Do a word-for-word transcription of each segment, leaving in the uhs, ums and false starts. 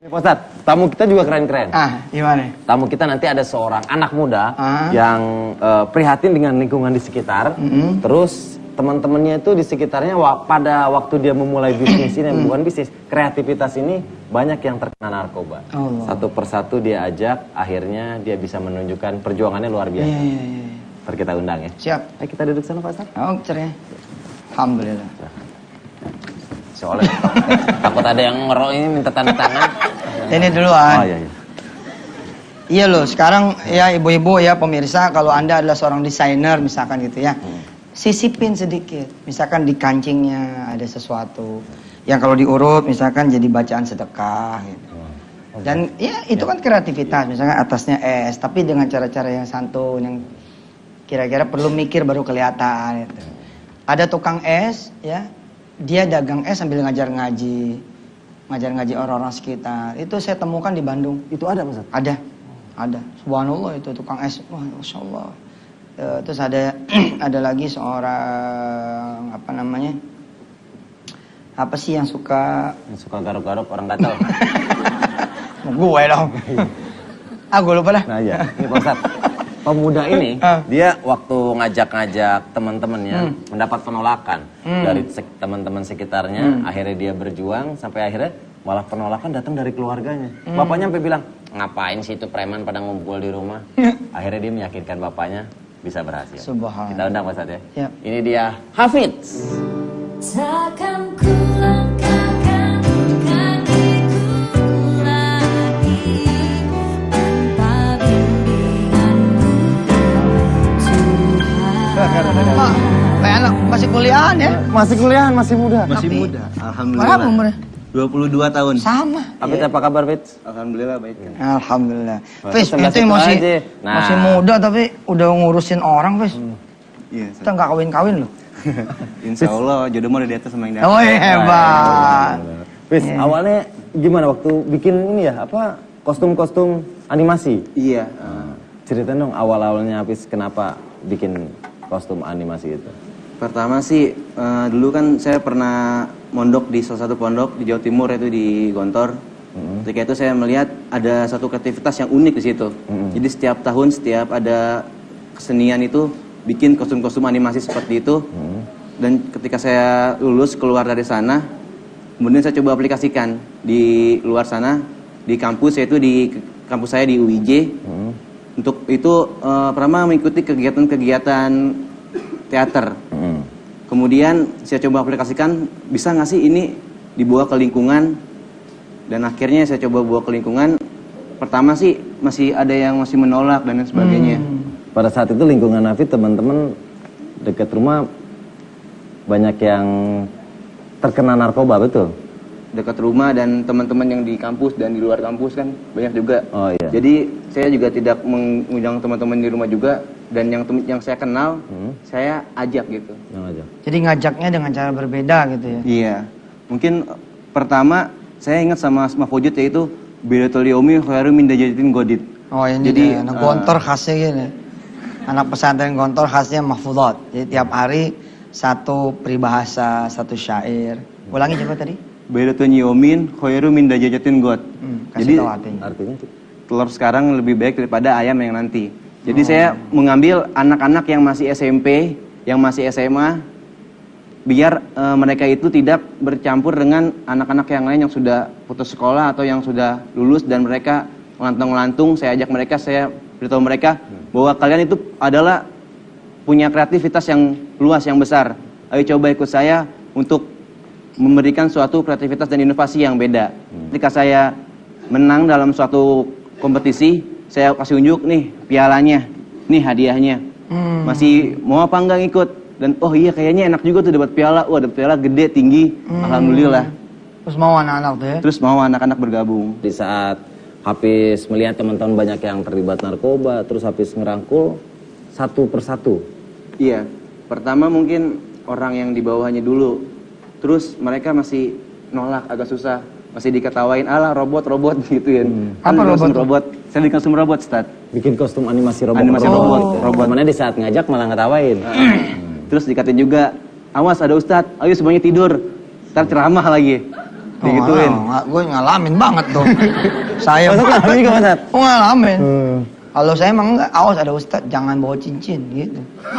Ustadz, tamu kita juga keren-keren. Ah, gimana? Tamu kita nanti ada seorang anak muda ah. yang uh, prihatin dengan lingkungan di sekitar. Mm-hmm. Terus teman-temannya itu di sekitarnya wa pada waktu dia memulai bisnis ini, bukan bisnis, kreativitas ini banyak yang terkena narkoba. Oh, Satu persatu dia ajak, akhirnya dia bisa menunjukkan perjuangannya luar biasa. Iya, iya, iya. Ntar kita undang ya. Siap. Ayo kita duduk sana Pak Ustadz. Oh, ceria. Alhamdulillah. Soalnya takut ada yang ngerok ini minta tanda tangan. Ini duluan. Oh iya iya. Iya loh, sekarang ya ibu-ibu ya pemirsa, kalau Anda adalah seorang desainer misalkan gitu ya. Hmm. Sisipin sedikit. Misalkan di kancingnya ada sesuatu yang kalau diurut misalkan jadi bacaan sedekah gitu. Oh, dan ya itu ya. Kan kreativitas, misalkan atasnya es, tapi dengan cara-cara yang santun, yang kira-kira perlu mikir baru kelihatan gitu. Ada tukang es ya. Dia dagang es sambil ngajar ngaji, ngajar ngaji orang-orang sekitar. Itu saya temukan di Bandung. Itu ada Mas? Ada, ada. Subhanallah itu tukang es. Wah, masya Allah. E, terus ada ada lagi seorang apa namanya? Apa sih yang suka? Yang suka garuk-garuk orang gatal. Gue dong. Ah, gue lupa dah. Nah iya, ini Pak Ustadz. Pemuda ini, uh. dia waktu ngajak-ngajak teman-temannya hmm. mendapat penolakan hmm. dari teman-teman sekitarnya. Hmm. Akhirnya dia berjuang sampai akhirnya malah penolakan datang dari keluarganya. Hmm. Bapaknya sampai bilang, ngapain sih itu preman pada ngumpul di rumah? Akhirnya dia meyakinkan bapaknya bisa berhasil. Subhanallah. Kita undang Pak Ustadz ya. Yep. Ini dia Hafidz. Takkan ku langkahkan kakiku lagi tanpa bimbinganmu Tuhan. Pak, kayak anak masih kuliahan ya? Masih kuliahan, masih muda. Masih Tapi, muda, alhamdulillah. Berapa umurnya? dua puluh dua tahun. Sama. Tapi ya. Apa kabar Fitz? Alhamdulillah baik. Alhamdulillah. Fitz, Nah, itu masih nah. masih muda tapi udah ngurusin orang, Fitz. Iya. Hmm. Kita nggak kawin-kawin loh. Insya Allah jodoh mah udah di atas sama yang di atas. Oh hebat. Fitz, yeah. Awalnya gimana waktu bikin ini ya, apa kostum-kostum animasi? Iya. Nah, ceritain dong awal-awalnya Fitz kenapa bikin kostum animasi itu? Pertama sih uh, dulu kan saya pernah mondok di salah satu pondok di Jawa Timur, itu di Gontor. Mm-hmm. Ketika itu saya melihat ada satu kreativitas yang unik di situ. Mm-hmm. Jadi setiap tahun setiap ada kesenian itu bikin kostum-kostum animasi seperti itu. Mm-hmm. Dan ketika saya lulus keluar dari sana, kemudian saya coba aplikasikan di luar sana di kampus, yaitu di kampus saya di U I J. Mm-hmm. Untuk itu uh, pertama mengikuti kegiatan-kegiatan teater. Mm-hmm. Kemudian saya coba aplikasikan, bisa nggak sih ini dibawa ke lingkungan, dan akhirnya saya coba bawa ke lingkungan. Pertama sih masih ada yang masih menolak dan lain sebagainya. Hmm. Pada saat itu lingkungan Hafidz, teman-teman dekat rumah banyak yang terkena narkoba, betul? Dekat rumah dan teman-teman yang di kampus dan di luar kampus kan banyak juga. Oh iya. Jadi saya juga tidak mengundang teman-teman di rumah juga, dan yang yang saya kenal hmm. saya ajak gitu. Yang ajak. Jadi ngajaknya dengan cara berbeda gitu ya. Iya. Mungkin pertama saya ingat sama Mahfudz, yaitu Bidatul Yaumi khairum min dajatin godit. Oh ini jadi anak uh, Gontor khasnya gini. Anak pesantren Gontor khasnya Mahfudz. Jadi tiap hari satu peribahasa, satu syair. Ulangi coba tadi. Bidatul Yaumi khairum min dajatin god. Hmm, jadi tahu artinya. Artinya telur sekarang lebih baik daripada ayam yang nanti. Jadi oh. saya mengambil anak-anak yang masih S M P, yang masih S M A, biar e, mereka itu tidak bercampur dengan anak-anak yang lain yang sudah putus sekolah atau yang sudah lulus, dan mereka melantung-lantung. Saya ajak mereka, saya beritahu mereka bahwa kalian itu adalah punya kreativitas yang luas, yang besar. Ayo coba ikut saya untuk memberikan suatu kreativitas dan inovasi yang beda. Hmm. Ketika saya menang dalam suatu kompetisi, saya kasih unjuk nih pialanya, nih hadiahnya. Hmm. Masih mau apa enggak ikut? Dan oh iya kayaknya enak juga tuh dapat piala. Wah, dapat piala gede, tinggi. Hmm. Alhamdulillah. Terus mau anak-anak tuh ya? Terus mau anak-anak bergabung. Di saat Hafidz melihat teman-teman banyak yang terlibat narkoba, terus Hafidz ngerangkul satu persatu. Iya. Pertama mungkin orang yang di bawahnya dulu. Terus mereka masih nolak, agak susah. Masih diketawain, alah robot-robot gitu ya. Hmm. Apa robot? robot? Saya bikin kostum robot, Ustaz. Bikin kostum animasi robot. Animasi robot. robot. Gitu. robot. Mana di saat ngajak malah ngetawain. Hmm. Terus dikatain juga, awas ada Ustaz, ayo semuanya tidur. Ntar ceramah lagi. digituin. Oh, gue ngalamin banget tuh. Saya Masa ngalamin juga, Ustaz? Oh, ngalamin. Hmm. Kalau saya emang enggak, awas ada Ustadz, jangan bawa cincin gitu.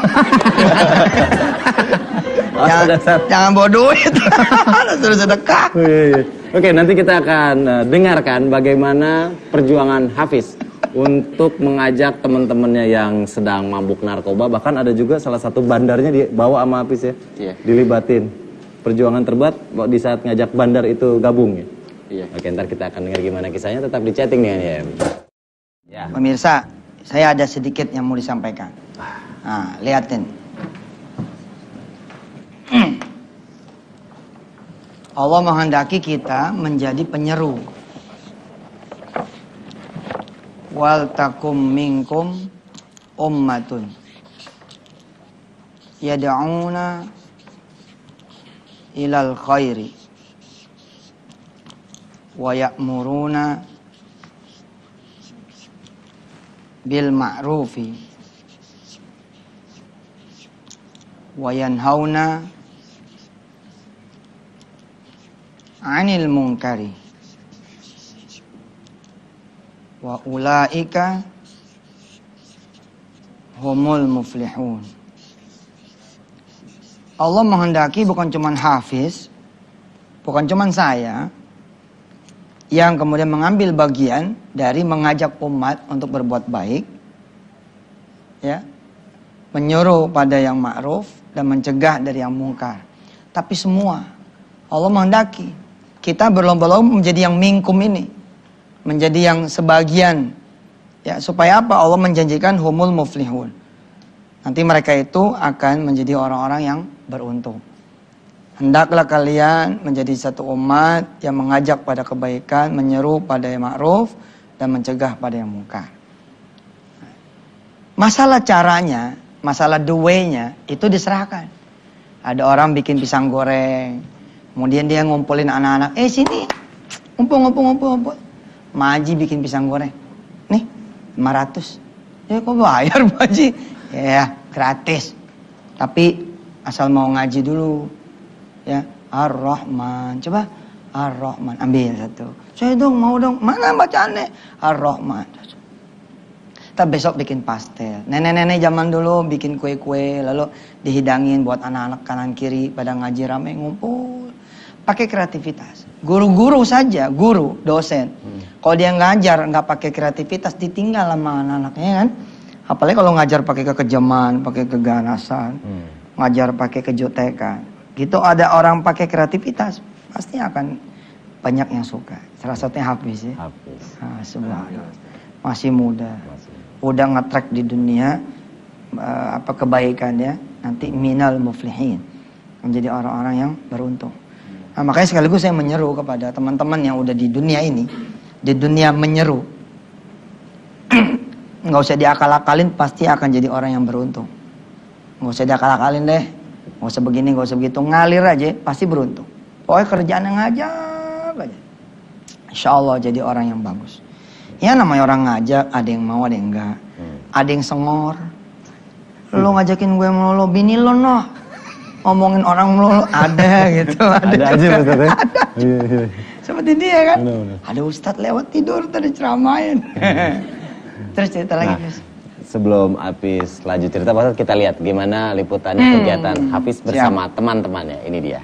jangan, jangan bawa duit. Suruh sedekah. Oke, nanti kita akan uh, dengarkan bagaimana perjuangan Hafiz untuk mengajak teman-temannya yang sedang mabuk narkoba. Bahkan ada juga salah satu bandarnya dibawa sama Hafiz ya. Iya. Dilibatin. Perjuangan terberat di saat ngajak bandar itu gabung ya. Iya. Oke, ntar kita akan dengar gimana kisahnya. Tetap di chatting nih ya. Ya. Pemirsa, saya ada sedikit yang mau disampaikan. Nah, liatin. Allah menghendaki kita menjadi penyeru. Wal takum minkum ummatun yad'una ilal khairi wa ya'muruna bil ma'rufi wa yanhauna 'anil munkari wa ulaika humul muflihun. Allah menghendaki bukan cuma Hafiz, bukan cuma saya yang kemudian mengambil bagian dari mengajak umat untuk berbuat baik, ya, menyuruh pada yang ma'ruf dan mencegah dari yang mungkar. Tapi semua Allah menghendaki kita berlomba-lomba menjadi yang minkum ini, menjadi yang sebagian, ya, supaya apa? Allah menjanjikan humul muflihun. Nanti mereka itu akan menjadi orang-orang yang beruntung. Hendaklah kalian menjadi satu umat yang mengajak pada kebaikan, menyeru pada yang ma'ruf, dan mencegah pada yang mungkar. Masalah caranya, masalah the way-nya, itu diserahkan. Ada orang bikin pisang goreng, kemudian dia ngumpulin anak-anak, eh sini, ngumpul, ngumpul, ngumpul, ngumpul. Maji bikin pisang goreng, nih, lima ratus. Ya kok bayar Maji? Ya, gratis. Tapi asal mau ngaji dulu. Ya, Ar-Rahman. Coba Ar-Rahman, ambil satu. Saya dong, mau dong. Mana bacaannya? Ar-Rahman. Kita besok bikin pastel. Nenek-nenek zaman dulu bikin kue-kue, lalu dihidangin buat anak-anak kanan kiri pada ngaji rame ngumpul. Pakai kreativitas. Guru-guru saja, guru, dosen. Hmm. Kalau dia ngajar nggak pakai kreativitas, ditinggal sama anak-anaknya kan. Apalagi kalau ngajar pakai kekejaman, pakai keganasan, hmm. ngajar pakai kejutekan. Gitu ada orang pakai kreativitas, pasti akan banyak yang suka. Salah satunya Hafiz ya. Hafiz. Nah, subhanallah. Masih muda. Masih. Udah nge-track di dunia uh, apa kebaikannya, nanti minal muflihin. Menjadi orang-orang yang beruntung. Nah, makanya sekaligus saya menyeru kepada teman-teman yang udah di dunia ini, di dunia menyeru. Nggak usah diakal-akalin, pasti akan jadi orang yang beruntung. Nggak usah diakal-akalin deh. Nggak usah begini, nggak usah begitu. Ngalir aja, pasti beruntung. Pokoknya kerjaan yang ngajak aja. Insya Allah jadi orang yang bagus. Ya namanya orang ngajak, ada yang mau, ada yang enggak. Hmm. Ada yang sengor. Lo ngajakin gue melulu, bini lo noh. Ngomongin orang melulu, ada gitu. Ada, ada aja maksudnya. Ada. Iya, iya. Seperti dia kan. Benar, benar. Ada ustadz lewat tidur, tadi ceramain. Terus cerita lagi, nah, sebelum Hafiz lanjut cerita, Pak, kita lihat gimana liputannya hmm. kegiatan Hafiz bersama teman-temannya. Ini dia.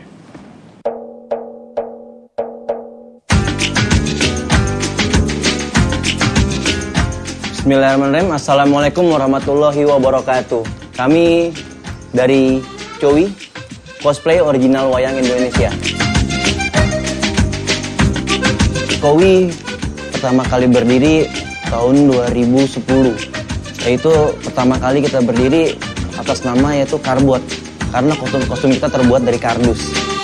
Bismillahirrahmanirrahim. Assalamualaikum warahmatullahi wabarakatuh. Kami dari Cowi, cosplay original wayang Indonesia. Cowi pertama kali berdiri tahun dua ribu sepuluh. Yaitu pertama kali kita berdiri atas nama yaitu Karbot. Karena kostum-kostum kita terbuat dari kardus.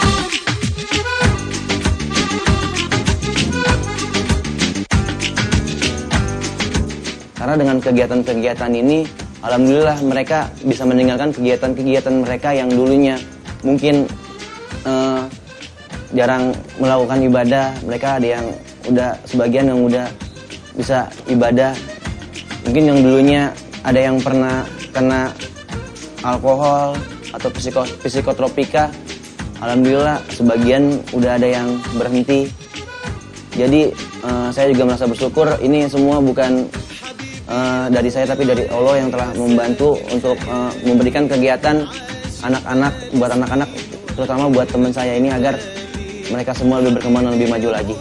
Karena dengan kegiatan-kegiatan ini, alhamdulillah mereka bisa meninggalkan kegiatan-kegiatan mereka yang dulunya mungkin eh, jarang melakukan ibadah. Mereka ada yang udah, sebagian yang udah bisa ibadah. Mungkin yang dulunya ada yang pernah kena alkohol atau psiko, psikotropika. alhamdulillah sebagian udah ada yang berhenti. Jadi uh, saya juga merasa bersyukur ini semua bukan uh, dari saya tapi dari Allah yang telah membantu untuk uh, memberikan kegiatan anak-anak buat anak-anak terutama buat teman saya ini agar mereka semua lebih berkembang dan lebih maju lagi.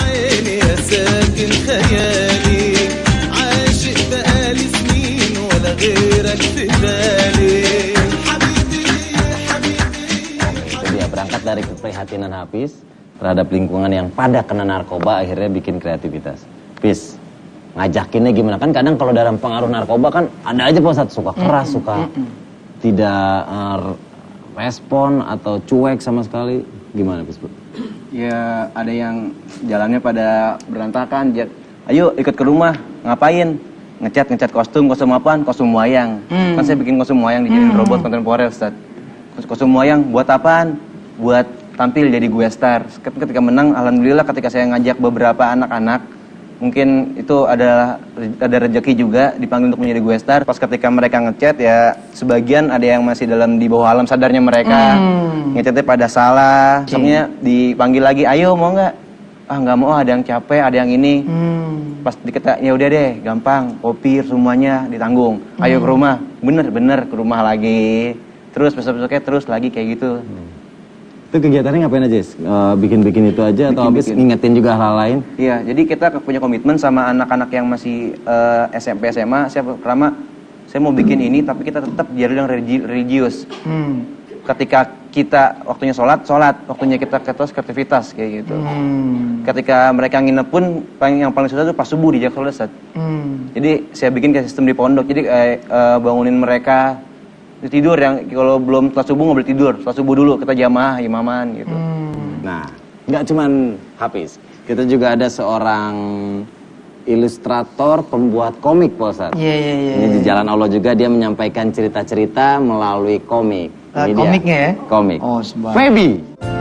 Itu dia berangkat dari keprihatinan Hafiz terhadap lingkungan yang pada kena narkoba akhirnya bikin kreativitas. Hafiz, ngajakinnya gimana? Kan kadang kalau dalam pengaruh narkoba kan ada aja Pak Ustadz suka keras, suka tidak uh, respon atau cuek sama sekali. Gimana Hafiz? Ya ada yang jalannya pada berantakan. Ayo ikut ke rumah, ngapain? Ngecat ngecat kostum, kostum apaan? Kostum wayang. Hmm. Kan saya bikin kostum wayang dijadiin hmm. robot kontemporer, Ustaz. Kostum wayang buat apaan? Buat tampil jadi gue star. Ketika menang, alhamdulillah ketika saya ngajak beberapa anak-anak, mungkin itu adalah ada rezeki juga dipanggil untuk menjadi gue star. Pas ketika mereka ngecat ya sebagian ada yang masih dalam di bawah alam sadarnya mereka. Hmm. Ngecatnya pada salah. Okay. Soalnya dipanggil lagi, ayo mau nggak? Ah nggak mau, ada yang capek, ada yang ini. Hmm. Pas dikata, ya udah deh, gampang, kopi semuanya ditanggung. Ayo ke rumah, bener-bener ke rumah lagi. Terus besok-besoknya terus lagi kayak gitu. Hmm. Itu kegiatannya ngapain aja? Uh, bikin-bikin itu aja bikin, atau habis ngingetin juga hal-hal lain? Iya, jadi kita punya komitmen sama anak-anak yang masih uh, S M P, S M A. Saya pertama, saya mau bikin hmm. ini, tapi kita tetap jadi yang religius. Hmm. Ketika kita waktunya sholat, sholat. Waktunya kita ketos, kreativitas kayak gitu. Hmm. Ketika mereka nginep pun, yang paling susah itu pas subuh di Jakarta Ustaz. Hmm. Jadi saya bikin kayak sistem di pondok. Jadi eh, uh, bangunin mereka tidur yang kalau belum setelah subuh nggak boleh tidur. Setelah subuh dulu kita jamaah, imaman gitu. Hmm. Nah, nggak cuman Hafiz. Kita juga ada seorang ilustrator, pembuat komik, Pak Ustaz. Iya, iya, iya. Ini di Jalan Allah juga dia menyampaikan cerita-cerita melalui komik. Uh, komiknya ya? Komik. Oh, sebab. Feby.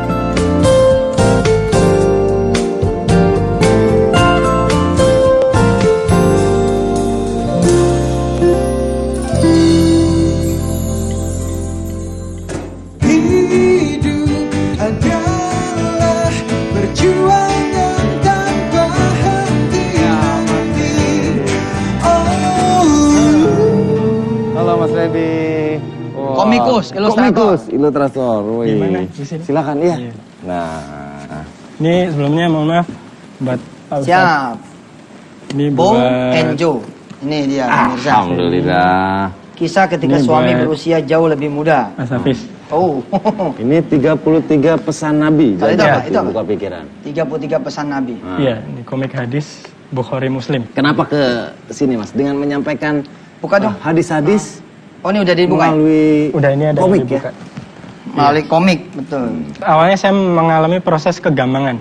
Komikus, ilustrator. Komikus, ilustrator. Gimana? Silakan, iya. Iya. Nah, ini sebelumnya mohon maaf buat Pak Ustadz. Siap. Ini Bong buat and Joe. Ini dia, pemirsa. Alhamdulillah. Kisah ketika Ini suami buat berusia jauh lebih muda. Mas Hafiz. Oh. Ini tiga puluh tiga pesan Nabi. Kalau itu Jadi apa? Itu apa? buka pikiran. tiga puluh tiga pesan Nabi. Nah. Iya, ini komik hadis Bukhari Muslim. Kenapa ke sini, Mas? Dengan menyampaikan Buka dong. uh, hadis-hadis Oh, ini udah dibuka. melalui Udah ini ada komik yang dibuka. ya. Melalui komik, betul. Awalnya saya mengalami proses kegambangan.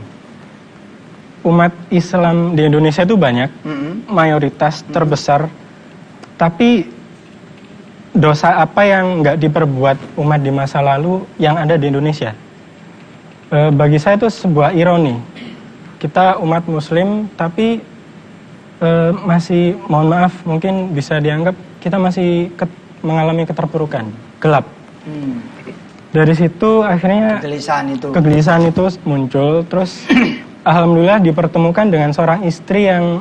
Umat Islam di Indonesia itu banyak, Mm-hmm. mayoritas terbesar, tapi dosa apa yang nggak diperbuat umat di masa lalu yang ada di Indonesia? E, bagi saya itu sebuah ironi. Kita umat Muslim, tapi e, masih, mohon maaf, mungkin bisa dianggap kita masih ket, mengalami keterpurukan, gelap. Hmm. Dari situ akhirnya Kegelisahan itu. kegelisahan itu muncul, terus alhamdulillah dipertemukan dengan seorang istri yang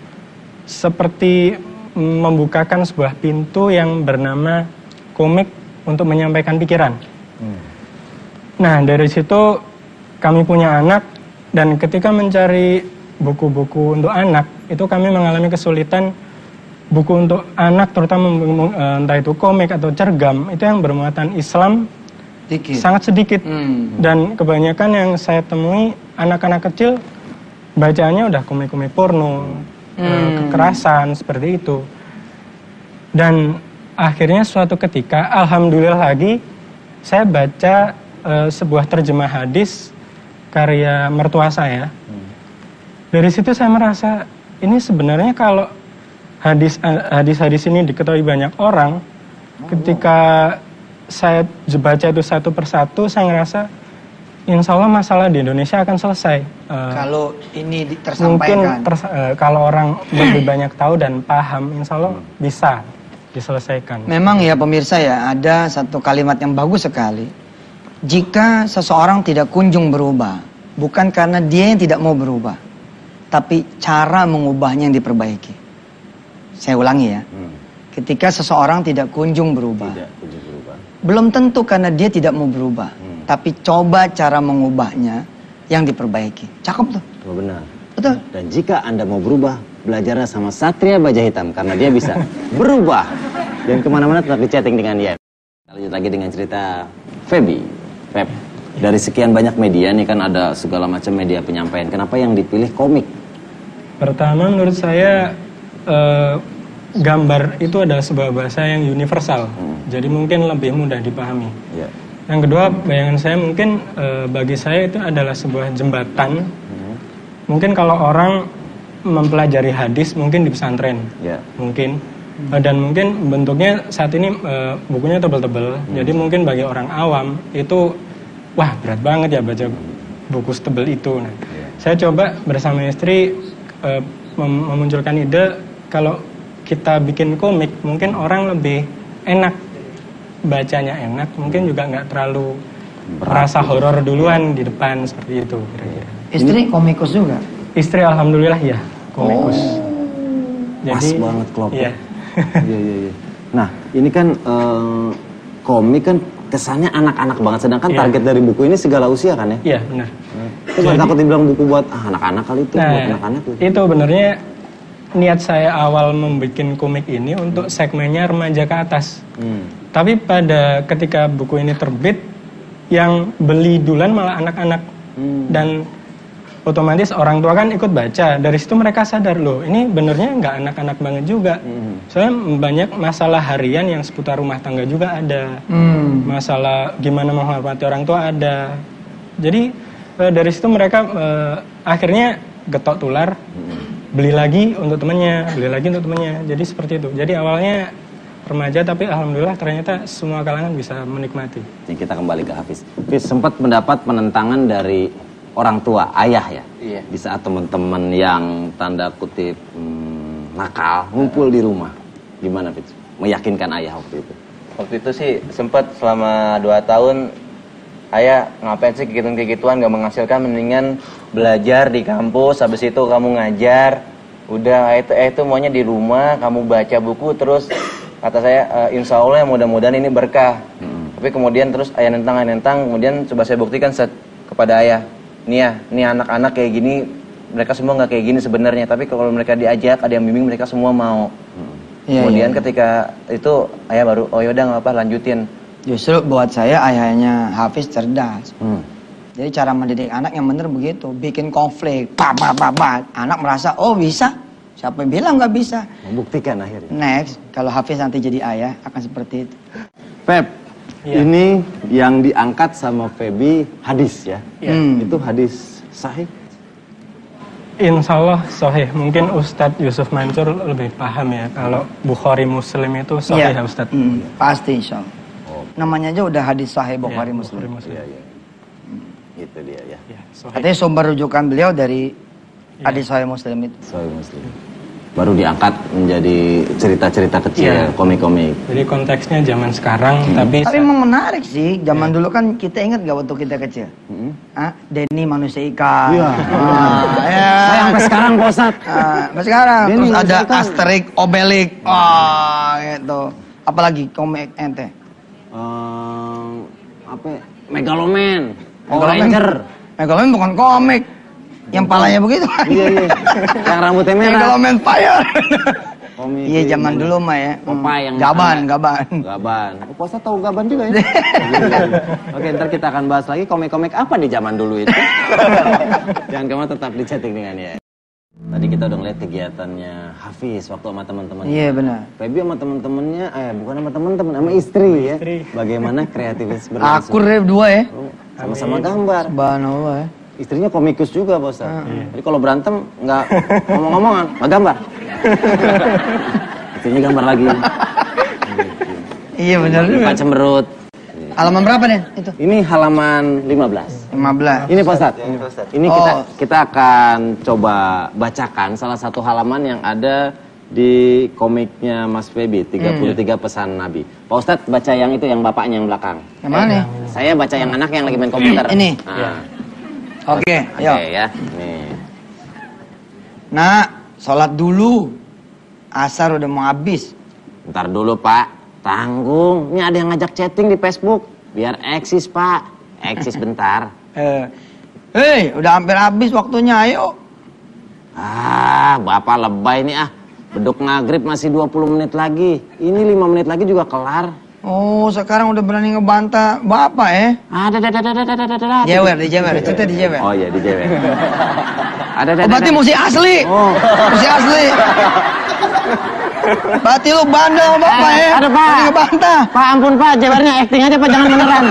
seperti membukakan sebuah pintu yang bernama komik untuk menyampaikan pikiran. Hmm. Nah, dari situ kami punya anak, dan ketika mencari buku-buku untuk anak, itu kami mengalami kesulitan. Buku untuk anak, terutama entah itu komik atau cergam, itu yang bermuatan Islam Dikit. sangat sedikit. Hmm. Dan kebanyakan yang saya temui anak-anak kecil bacaannya udah komik-komik porno, Hmm. kekerasan seperti itu. Dan akhirnya suatu ketika, alhamdulillah lagi, saya baca uh, sebuah terjemah hadis karya mertua saya. Hmm. Dari situ saya merasa ini sebenarnya kalau hadis hadis-hadis ini diketahui banyak orang, oh. ketika saya baca itu satu persatu, saya ngerasa insya Allah masalah di Indonesia akan selesai. Uh, kalau ini di- mungkin tersampaikan. ters- uh, kalau orang lebih banyak tahu dan paham, insya Allah bisa diselesaikan. Memang ya pemirsa ya, ada satu kalimat yang bagus sekali. Jika seseorang tidak kunjung berubah, bukan karena dia yang tidak mau berubah, tapi cara mengubahnya yang diperbaiki. Saya ulangi ya. Hmm. Ketika seseorang tidak kunjung berubah, tidak kunjung berubah, belum tentu karena dia tidak mau berubah, hmm. tapi coba cara mengubahnya yang diperbaiki. Cakep tuh. Oh, benar. Betul. Dan jika Anda mau berubah, belajarlah sama Satria Baja Hitam karena dia bisa berubah. Dan kemana-mana tetap di chatting dengan Yen. Lanjut lagi dengan cerita Feby. Feb, dari sekian banyak media nih kan ada segala macam media penyampaian. Kenapa yang dipilih komik? Pertama menurut saya eh, gambar itu adalah sebuah bahasa yang universal. Hmm. Jadi mungkin lebih mudah dipahami. Yeah. Yang kedua, bayangan saya mungkin eh, bagi saya itu adalah sebuah jembatan. Hmm. Mungkin kalau orang mempelajari hadis mungkin di pesantren. Yeah. Mungkin. Hmm. Dan mungkin bentuknya saat ini uh, bukunya tebal-tebal, hmm. jadi mungkin bagi orang awam itu wah berat banget ya baca buku setebal itu. Nah, yeah. saya coba bersama istri uh, mem memunculkan ide kalau kita bikin komik mungkin orang lebih enak bacanya enak, mungkin juga nggak terlalu rasa horor duluan di depan seperti itu kira-kira. Istri komikus juga? Istri alhamdulillah ya komikus. Oh. Jadi, pas banget klop. Iya. Iya, iya, iya. Nah, ini kan uh, komik kan kesannya anak-anak banget, sedangkan yeah. target dari buku ini segala usia kan ya? Iya, benar. Itu nggak takut dibilang buku buat ah, anak-anak kali itu, nah, buat anak-anak itu. Itu benernya niat saya awal membuat komik ini untuk segmennya remaja ke atas. Hmm. Tapi pada ketika buku ini terbit, yang beli duluan malah anak-anak. Hmm. Dan otomatis orang tua kan ikut baca. Dari situ mereka sadar loh, ini benernya nggak anak-anak banget juga. Hmm. Soalnya banyak masalah harian yang seputar rumah tangga juga ada. Hmm. Masalah gimana menghormati orang tua ada. Jadi eh, dari situ mereka eh, akhirnya getok tular, hmm. beli lagi untuk temennya, beli lagi untuk temennya. Jadi seperti itu. Jadi awalnya remaja tapi alhamdulillah ternyata semua kalangan bisa menikmati. Ini kita kembali ke Hafiz. Hafiz sempat mendapat penentangan dari orang tua, ayah ya, iya. Di saat teman-teman yang tanda kutip hmm, nakal ngumpul di rumah, gimana Fitz? Meyakinkan ayah waktu itu? Waktu itu sih sempat selama dua tahun, ayah ngapain sih kegiatan-kegiatan gak menghasilkan, mendingan belajar di kampus, habis itu kamu ngajar, udah itu eh, itu maunya di rumah, kamu baca buku terus kata saya e, insya Allah ya mudah-mudahan ini berkah. Hmm. Tapi kemudian terus ayah nentang, ayah nentang, kemudian coba saya buktikan set kepada ayah. Nih ya, nih anak-anak kayak gini, mereka semua nggak kayak gini sebenarnya. Tapi kalau mereka diajak, ada yang bimbing, mereka semua mau. Hmm. Ya, Kemudian ya. ketika itu ayah baru, oh yaudah nggak apa, lanjutin. Justru buat saya ayahnya Hafiz cerdas. Hmm. Jadi cara mendidik anak yang bener begitu, bikin konflik, pa pa pa pa, anak merasa oh bisa, siapa yang bilang nggak bisa? Membuktikan akhirnya. Next, kalau Hafiz nanti jadi ayah akan seperti itu. Feb. Ya. Ini yang diangkat sama Feby hadis ya, ya. Hmm. Itu hadis sahih? Insya Allah sahih. Mungkin Ustadz Yusuf Mansur lebih paham ya. Kalau Bukhari Muslim itu sahih ya, Ustadz. Hmm, pasti insya Allah. Oh. Namanya aja udah hadis sahih Bukhari ya, Muslim. Muslim. Ya, ya. Hmm. Itu dia ya. ya Artinya sumber rujukan beliau dari ya. hadis sahih Muslim itu. Sahih Muslim. Baru diangkat menjadi cerita-cerita kecil, yeah. komik-komik. Jadi konteksnya zaman sekarang, hmm. tapi... Tapi memang menarik sih, zaman yeah. dulu kan kita ingat gak waktu kita kecil? Hmm. Ah, Denny manusia ikan. Iya. Ah, ya. Saya sampai sekarang, Pak Ustadz. Ah, sampai sekarang. Denny terus ada ikan. Asterix, Obelix. Wah, oh, gitu. Apalagi komik ente? Um, apa? Megaloman. Oh, Ranger. Megaloman bukan komik. Yang palanya begitu kan? Iya, iya. Yang rambutnya merah. Megaloman Fire. Iya, zaman dulu mah ya. Opa yang Gaban, Gaban. Gaban. Oh, puasa tahu Gaban juga ya? Oke, ntar kita akan bahas lagi komik-komik apa di zaman dulu itu. Jangan kemana, tetap di chatting dengan ya. Tadi kita udah ngeliat kegiatannya Hafiz waktu sama teman-teman. Iya, benar. Feby sama teman-temannya, eh bukan sama teman-teman, sama istri, ya. Istri. Bagaimana kreativitas berlangsung? Aku Rev dua ya. Sama-sama gambar. Subhanallah ya. Istrinya komikus juga, Pak Ustaz. Uh, Jadi kalau berantem nggak ngomong-ngomongan, nggak gambar. Istrinya gambar lagi. Iya benar juga. Pak Cemberut. Halaman berapa nih itu? Ini halaman lima belas. lima belas. Ini Pak Ustaz. Ini, Pak Ustaz. Ini oh. kita kita akan coba bacakan salah satu halaman yang ada di komiknya Mas Feby, tiga puluh tiga pesan Nabi. Pak Ustadz baca yang itu, yang bapaknya yang belakang. Yang mana? Saya baca yang anak yang lagi main komputer. Ini? Nah. Oke, Oke ayo. ya. Nih. Nak, sholat dulu. Asar udah mau habis. Ntar dulu Pak, tanggung. Ini ada yang ngajak chatting di Facebook. Biar eksis Pak, eksis bentar. Eh, hei, udah hampir habis waktunya, ayo. Ah, Bapak lebay nih ah. Beduk maghrib masih dua puluh menit lagi. Ini lima menit lagi juga kelar. Oh, sekarang udah berani ngebantah Bapak ya? Ada, ada, ada, ada, ada, ada, ada. Jewer, dijewer, itu teh dijewer. Oh iya, dijewer. Ada, ada, Oh, berarti ada. mesti asli. Oh. Mesti asli. Berarti lu bandel Bapak Eh, ya? ada, Pak. Berani ngebantah. Pak, ampun Pak, jewernya acting aja Pak, jangan beneran.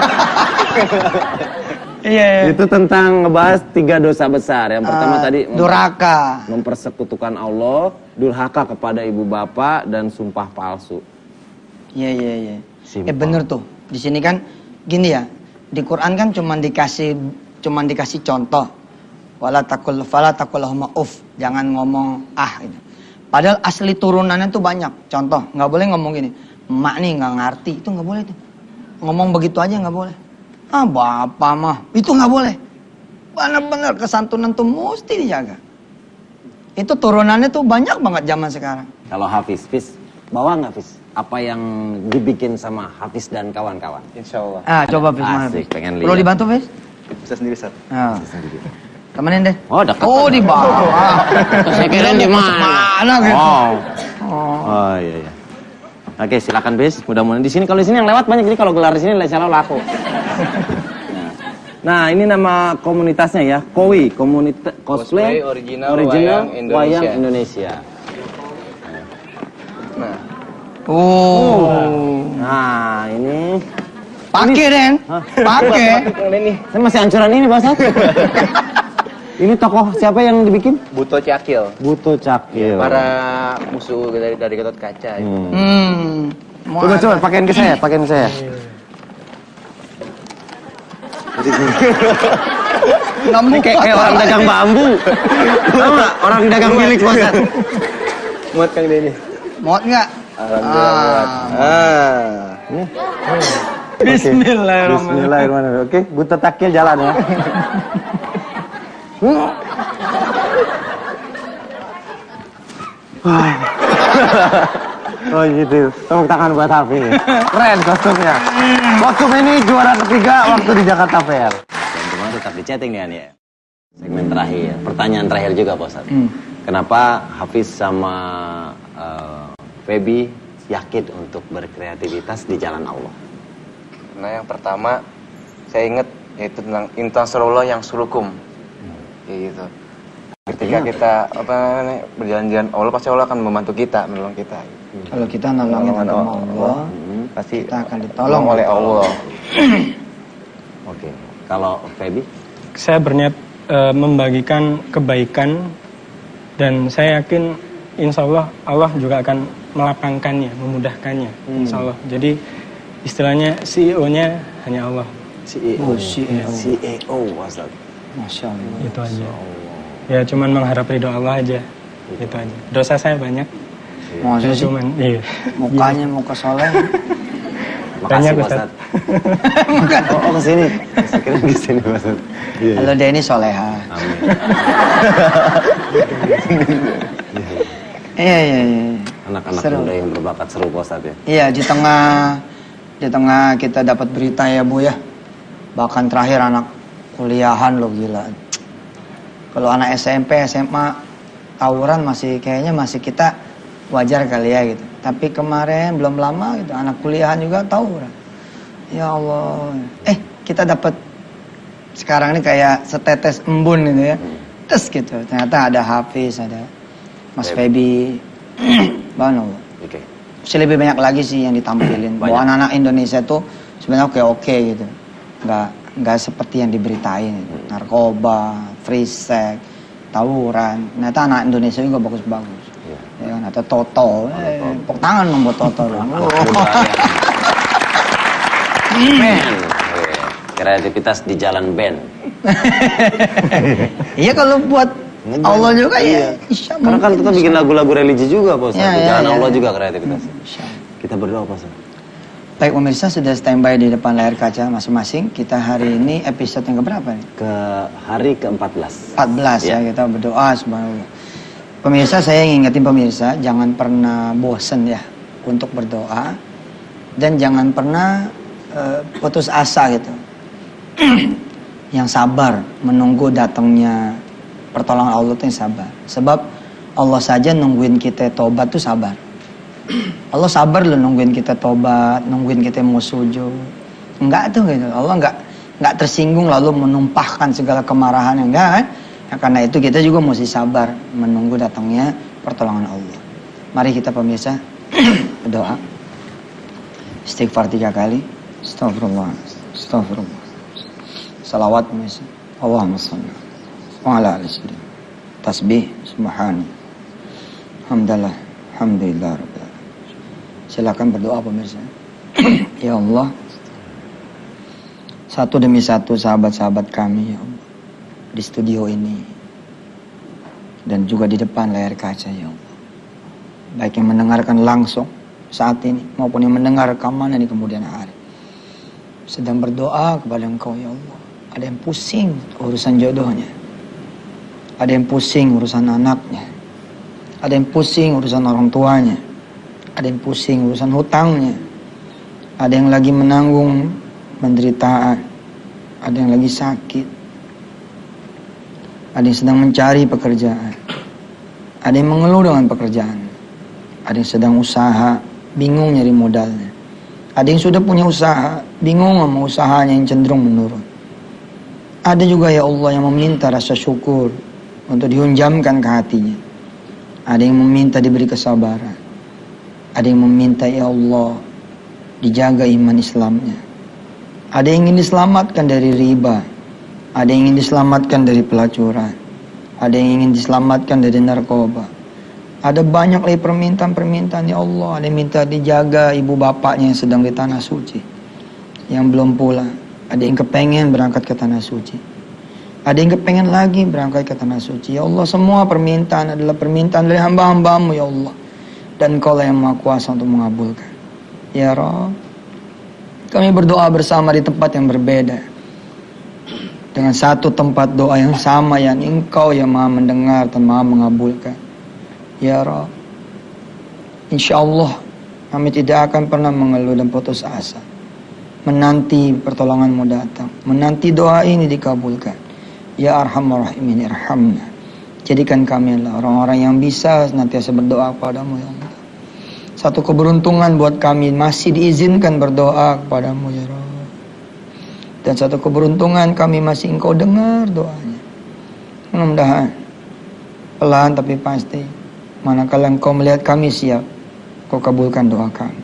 Iya, iya. Itu tentang ngebahas tiga dosa besar. Yang pertama Ah, tadi mem- durhaka. mempersekutukan Allah, durhaka kepada ibu bapak, dan sumpah palsu. Iya, iya, iya. Simpel. Eh bener tuh. Di sini kan gini ya. Di Quran kan cuman dikasih cuman dikasih contoh. Wala takul fala takul lahum uf. Jangan ngomong ah gitu. Padahal asli turunannya tuh banyak. Contoh, nggak boleh ngomong gini. Emak nih nggak ngerti, itu nggak boleh tuh. Ngomong begitu aja nggak boleh. Ah bapak mah, itu nggak boleh. Bener-bener kesantunan tuh mesti dijaga. Itu turunannya tuh banyak banget zaman sekarang. Kalau Hafiz, Fiz, bawa nggak Fiz? Apa yang dibikin sama Hafiz dan kawan-kawan? Insya Allah. Ah coba Fis, mana Asik, Fis? pengen Perlu lihat. dibantu Fis? Bisa sendiri, Sat. Ah. Temenin deh. Oh, dekat. Oh di bawah. Saya kirain di mana? Mana gitu? Oh. Oh. Oh iya iya. Oke, silakan Bis. Mudah-mudahan di sini, kalau di sini yang lewat banyak, jadi kalau gelar di sini insya Allah laku. Nah, ini nama komunitasnya ya, Kowi, komunitas cosplay, Cosplay Original Wayang Indonesia. Wayang Indonesia. Nah, Oh. Nah, ini Pakai Den. Pakai. saya masih ancuran ini, Pak Ustadz. Ini tokoh siapa yang dibikin? Buto Cakil. Buto Cakil. Para musuh dari dari Gatot Kaca. itu. Hmm. Hmm. Mau Coba ada. coba pakein ke saya, pakein ke saya. Nemu Kayak kayak orang dagang bambu. Tahu nggak? Orang dagang milik Pak Ustadz. Muat Kang Denny. Muat nggak? Alhamdulillah muat. Ah. Ah. Bismillahirrahmanirrahim. Bismillahirrahmanirrahim. Oke, Buto Cakil jalan ya. Oh gitu, tepuk tangan buat Hafiz. Keren kostumnya. Kostum ini juara ketiga waktu di Jakarta Fair. Dan teman tetap di chatting ya nih ya. Segmen terakhir, pertanyaan terakhir juga Pak Ustadz. Hmm. Kenapa Hafiz sama uh, Feby yakin untuk berkreativitas di jalan Allah? Nah, yang pertama saya ingat yaitu tentang intasrullah yang sulukum. Kayak gitu. Ketika kita apa namanya berjalan-jalan Allah, pasti Allah akan membantu kita, menolong kita. Kalau kita nolongin Nolongan agama Allah, Allah, pasti kita akan ditolong oleh Allah. Oke, kalau Feby? Saya berniat eh, membagikan kebaikan dan saya yakin insya Allah Allah juga akan melapangkannya, memudahkannya, insya Allah. Jadi istilahnya C E O-nya hanya Allah. C E O. Oh, C E O. C E O, Ustaz. Masya Allah. Itu aja. Ya cuman mengharap ridho Allah aja. Itu aja. Dosa saya banyak. Masa Saya sih? cuman iya. Mukanya muka soleh. Makasih Banyak, Pak Ustaz. Ustaz. Oh, oh kesini. Saya kira kesini Pak Ustaz. Iya. Halo Denny soleha. Amin. Iya iya iya. Anak-anak Seru. muda yang berbakat seru Pak Ustaz ya. Iya di tengah di tengah kita dapat berita ya Bu ya. Bahkan terakhir anak kuliahan loh gila. Kalau anak S M P, S M A tawuran masih kayaknya masih kita wajar kali ya gitu. Tapi kemarin belum lama gitu anak kuliahan juga tawuran. Ya Allah. Eh kita dapat sekarang ini kayak setetes embun gitu ya. Tes gitu. Ternyata ada Hafiz, ada Mas Feby. Bano. Oke. Masih lebih banyak lagi sih yang ditampilin. Bahwa Banyak. anak-anak Indonesia tuh sebenarnya oke-oke gitu. Nggak nggak seperti yang diberitain. Gitu. Narkoba, free sex, tawuran. Ternyata anak Indonesia juga bagus-bagus. Iya. Ya kan? Atau Toto. Eh, pok tangan dong buat Toto dong. Band. Kreativitas di jalan band. Iya kalau buat Ngeband. Allah juga ya. Iya. Insya Karena kan kita bikin lagu-lagu religi juga Pak Ustaz. Ya, ya, Jangan ya, Allah ya. juga kreativitasnya. Insya Allah. Kita berdoa Pak Ustaz. Baik pemirsa sudah standby di depan layar kaca masing-masing. Kita hari ini episode yang keberapa nih? Ke hari ke empat belas. empat belas ya, Ya. kita berdoa subhanallah. Pemirsa, saya ngingetin pemirsa jangan pernah bosen ya untuk berdoa dan jangan pernah uh, putus asa gitu. Yang sabar menunggu datangnya pertolongan Allah itu yang sabar. Sebab Allah saja nungguin kita tobat tuh sabar. Allah sabar loh nungguin kita tobat, nungguin kita mau sujud. Enggak tuh gitu. Allah enggak enggak tersinggung lalu menumpahkan segala kemarahan, enggak kan? Nah, karena itu kita juga mesti sabar menunggu datangnya pertolongan Allah. Mari kita pemirsa berdoa. Istighfar tiga kali. Astagfirullah. Astagfirullah. Salawat pemirsa. Allahumma shalli wa ala ali sayyidina. Tasbih subhanallah. Hamdalah. Alhamdulillah rabbil alamin. Silakan berdoa pemirsa. Ya Allah. Satu demi satu sahabat-sahabat kami ya Allah. Di studio ini dan juga di depan layar kaca ya Allah, baik yang mendengarkan langsung saat ini maupun yang mendengar rekaman di kemudian hari, sedang berdoa kepada Engkau ya Allah. Ada yang pusing urusan jodohnya, ada yang pusing urusan anaknya, ada yang pusing urusan orang tuanya, ada yang pusing urusan hutangnya, ada yang lagi menanggung penderitaan, ada yang lagi sakit, ada yang sedang mencari pekerjaan, ada yang mengeluh dengan pekerjaan, ada yang sedang usaha, bingung nyari modalnya, ada yang sudah punya usaha, bingung sama usahanya yang cenderung menurun. Ada juga ya Allah yang meminta rasa syukur untuk dihunjamkan ke hatinya. Ada yang meminta diberi kesabaran, ada yang meminta ya Allah dijaga iman Islamnya, ada yang ingin diselamatkan dari riba, ada yang ingin diselamatkan dari pelacuran, ada yang ingin diselamatkan dari narkoba. Ada banyak lagi permintaan-permintaan ya Allah. Ada yang minta dijaga ibu bapaknya yang sedang di tanah suci, yang belum pulang. Ada yang kepengen berangkat ke tanah suci, ada yang kepengen lagi berangkat ke tanah suci. Ya Allah, semua permintaan adalah permintaan dari hamba-hambamu ya Allah, dan Engkau lah yang maha kuasa untuk mengabulkan. Ya Rabb, kami berdoa bersama di tempat yang berbeda, dengan satu tempat doa yang sama, yang Engkau yang maha mendengar dan maha mengabulkan. Ya Rabb, insya Allah kami tidak akan pernah mengeluh dan putus asa, menanti pertolonganmu datang, menanti doa ini dikabulkan. Ya Arhamar Rahimin irhamna. Jadikan kami adalah orang-orang yang bisa senantiasa berdoa kepadamu ya Allah. Satu keberuntungan buat kami masih diizinkan berdoa kepadamu ya Rabb. Dan satu keberuntungan kami masih Engkau dengar doanya. Mudah-mudahan pelan tapi pasti, manakala Engkau melihat kami siap, Kau kabulkan doa kami.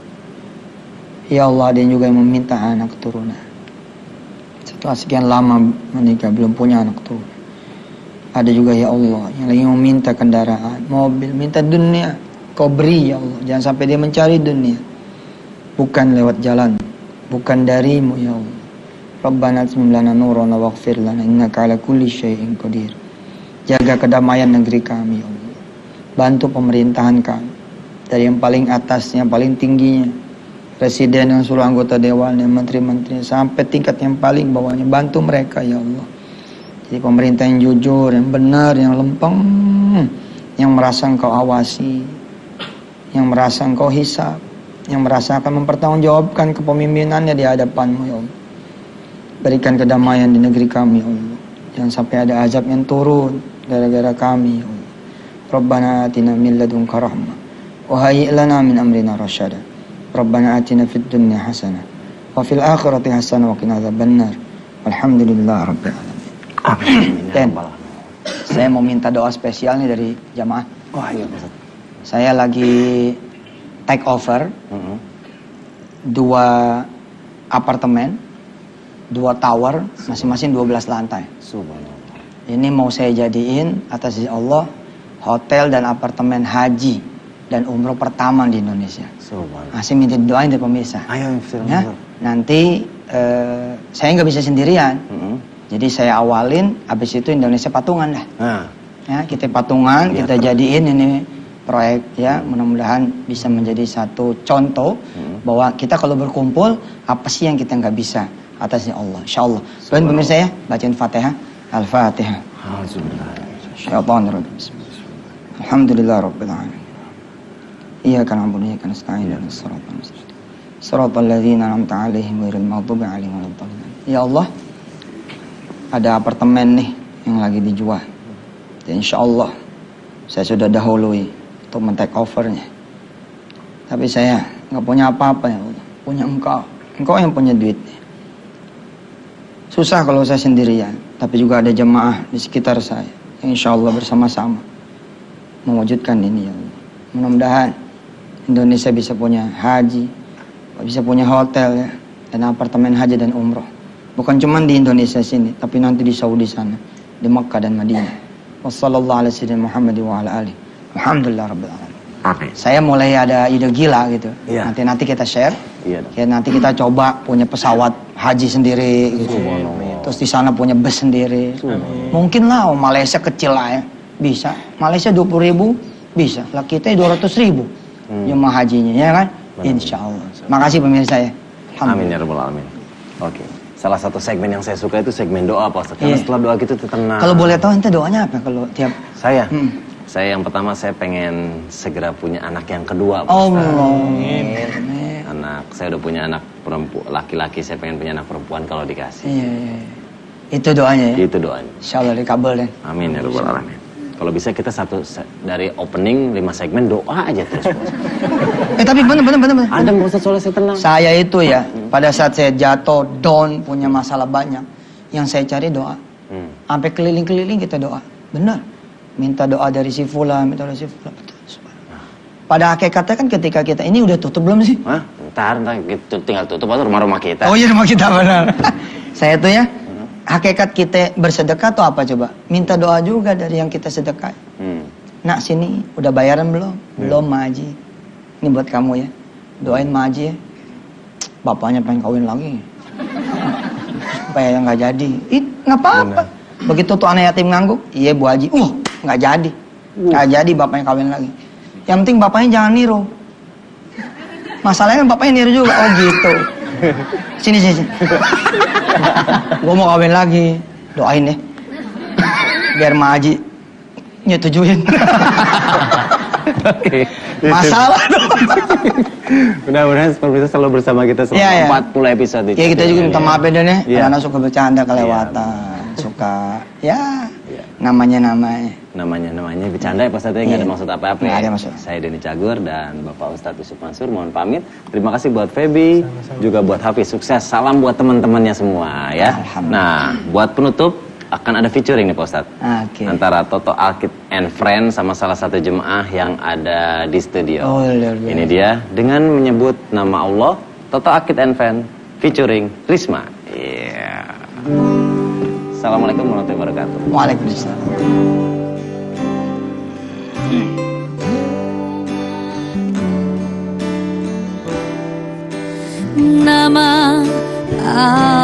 Ya Allah, ada yang juga yang meminta anak keturunan. Setelah sekian lama menikah belum punya anak keturunan. Ada juga ya Allah yang lagi meminta kendaraan, mobil, minta dunia. Kau beri ya Allah, jangan sampai dia mencari dunia bukan lewat jalan, bukan darimu ya Allah. Rabbana atmim lana nurana waghfir lana innaka ala kulli syai'in qadir. Jaga kedamaian negeri kami ya Allah. Bantu pemerintahan kami dari yang paling atasnya, paling tingginya, presiden yang seluruh anggota dewannya, menteri-menterinya, sampai tingkat yang paling bawahnya. Bantu mereka ya Allah. Jadi pemerintah yang jujur, yang benar, yang lempeng, yang merasa Engkau awasi, yang merasa Engkau hisab, yang merasa akan mempertanggungjawabkan kepemimpinannya di hadapan-Mu ya Allah. Berikan kedamaian di negeri kami ya Allah. Jangan sampai ada azab yang turun gara-gara kami ya Allah. Rabbana atina min ladunka rahmah wa hayyi' lana min amrina rasyada. Rabbana atina fid dunya hasanah wa fil akhirati hasanah wa qina adzabannar. Walhamdulillah rabbil alamin. Dan saya mau minta doa spesial nih dari jamaah. Wah iya Ustaz. Saya lagi take over Mm-hmm. dua apartemen, dua tower, masing-masing dua belas lantai. Subhanallah. Ini mau saya jadiin atas izin Allah hotel dan apartemen haji dan umroh pertama di Indonesia. Subhanallah. Masih minta doain dari pemirsa. Ayo Ya, nanti eh, saya nggak bisa sendirian. Mm-hmm. Jadi saya awalin, habis itu Indonesia patungan dah. Nah, Ya, kita patungan, Ya, kita jadiin ini proyek ya, mudah-mudahan bisa menjadi satu contoh hmm. bahwa kita kalau berkumpul apa sih yang kita nggak bisa atasnya Allah. Insyaallah. Doain pemirsa ya, bacain Fatihah. Al-Fatihah. Syaitanirrajim. Alhamdulillah rabbil alamin. Iyyaka na'budu wa iyyaka nasta'in ihdinas siratal mustaqim. Shiratal ladzina an'amta 'alaihim ghairil maghdubi 'alaihim waladdallin. Ya Allah, ada apartemen nih yang lagi dijual. Dan insyaallah saya sudah dahului untuk men-take overnya. Tapi saya nggak punya apa-apa ya Allah. Punya Engkau. Engkau yang punya duitnya. Susah kalau saya sendirian. Tapi juga ada jemaah di sekitar saya. Yang insya Allah bersama-sama mewujudkan ini ya Allah. Mudah-mudahan Indonesia bisa punya haji, bisa punya hotel ya, dan apartemen haji dan umroh. Bukan cuma di Indonesia sini, tapi nanti di Saudi sana, di Makkah dan Madinah. Wassallallahu ala sayyidina Muhammad wa ala alihi. Alhamdulillah rabbil alamin. Amin. Saya mulai ada ide gila gitu. Iya. Nanti nanti kita share. Iya. Ya, nanti kita coba punya pesawat haji sendiri gitu. Terus di sana punya bus sendiri. Amin. Mungkin lah oh, Malaysia kecil lah ya. Bisa. Malaysia dua puluh ribu bisa. Lah kita dua ratus ribu. Hmm. Jemaah hajinya ya kan? Insya Allah. Makasih pemirsa ya. Amin ya rabbal alamin. Oke. Salah satu segmen yang saya suka itu segmen doa Pak Ustaz. Karena Iya. setelah doa gitu tuh tenang. Kalau boleh tahu ente doanya apa kalau tiap Saya? Hmm. Saya yang pertama saya pengen segera punya anak yang kedua Pak Allah. Ustaz. Anak, saya udah punya anak perempuan, laki-laki, saya pengen punya anak perempuan kalau dikasih. Iya, iya. Itu doanya ya. Itu doanya. Insya Allah dikabul dan. Amin ya rabbal alamin. Kalau bisa kita satu se- dari opening lima segmen doa aja terus. Eh tapi bener bener bener. bener. Ada Pak Ustaz soalnya saya tenang. Saya itu ya, pada saat saya jatuh, down, punya masalah banyak, yang saya cari doa. Hmm. Sampai keliling-keliling kita doa. Benar. Minta doa dari si fulan, minta doa dari si fulan. Betul. Pada hakikatnya kan ketika kita, ini udah tutup belum sih? Hah? Ntar, ntar gitu, tinggal tutup aja rumah-rumah kita. Oh iya rumah kita benar. Saya tuh ya, hakikat kita bersedekah tuh apa coba? Minta doa juga dari yang kita sedekah. Hmm. Nak sini, udah bayaran belum? Belum Maji. Ini buat kamu ya. Doain Maji ya. Bapaknya pengen kawin lagi. Supaya nggak jadi. Ih, nggak apa-apa. Begitu tuh anak yatim ngangguk, iya Bu Haji. Uh, nggak jadi. Nggak jadi bapaknya kawin lagi. Yang penting bapaknya jangan niru. Masalahnya bapaknya niru juga. Oh gitu. Sini, sini, sini. Gue mau kawin lagi. Doain ya. Biar Ma Haji nyetujuin. Oke. Masalah dong. Mudah-mudahan pemirsa selalu bersama kita selama Iya, iya. empat puluh episode. Ya kita juga minta maaf ya Dan ya. Iya. Karena suka bercanda kelewatan. Suka ya Iya. namanya-namanya. Namanya-namanya bercanda ya Pak Ustadz, nggak Iya. ada maksud apa-apa Nggak ya. ada maksud. Saya Denny Cagur dan Bapak Ustadz Yusuf Mansur mohon pamit. Terima kasih buat Feby, juga buat Hafiz. Sukses, salam buat teman-temannya semua ya. Alhamdulillah. Nah, buat penutup akan ada featuring nih Pak Ustadz. Oke. Antara Toto Alkit and Friends sama salah satu jemaah yang ada di studio. Oh, luar biasa. Ini dia dengan menyebut nama Allah, Toto Alkit and Friends featuring Risma. Iya. Assalamualaikum warahmatullahi wabarakatuh. Waalaikumsalam. Nama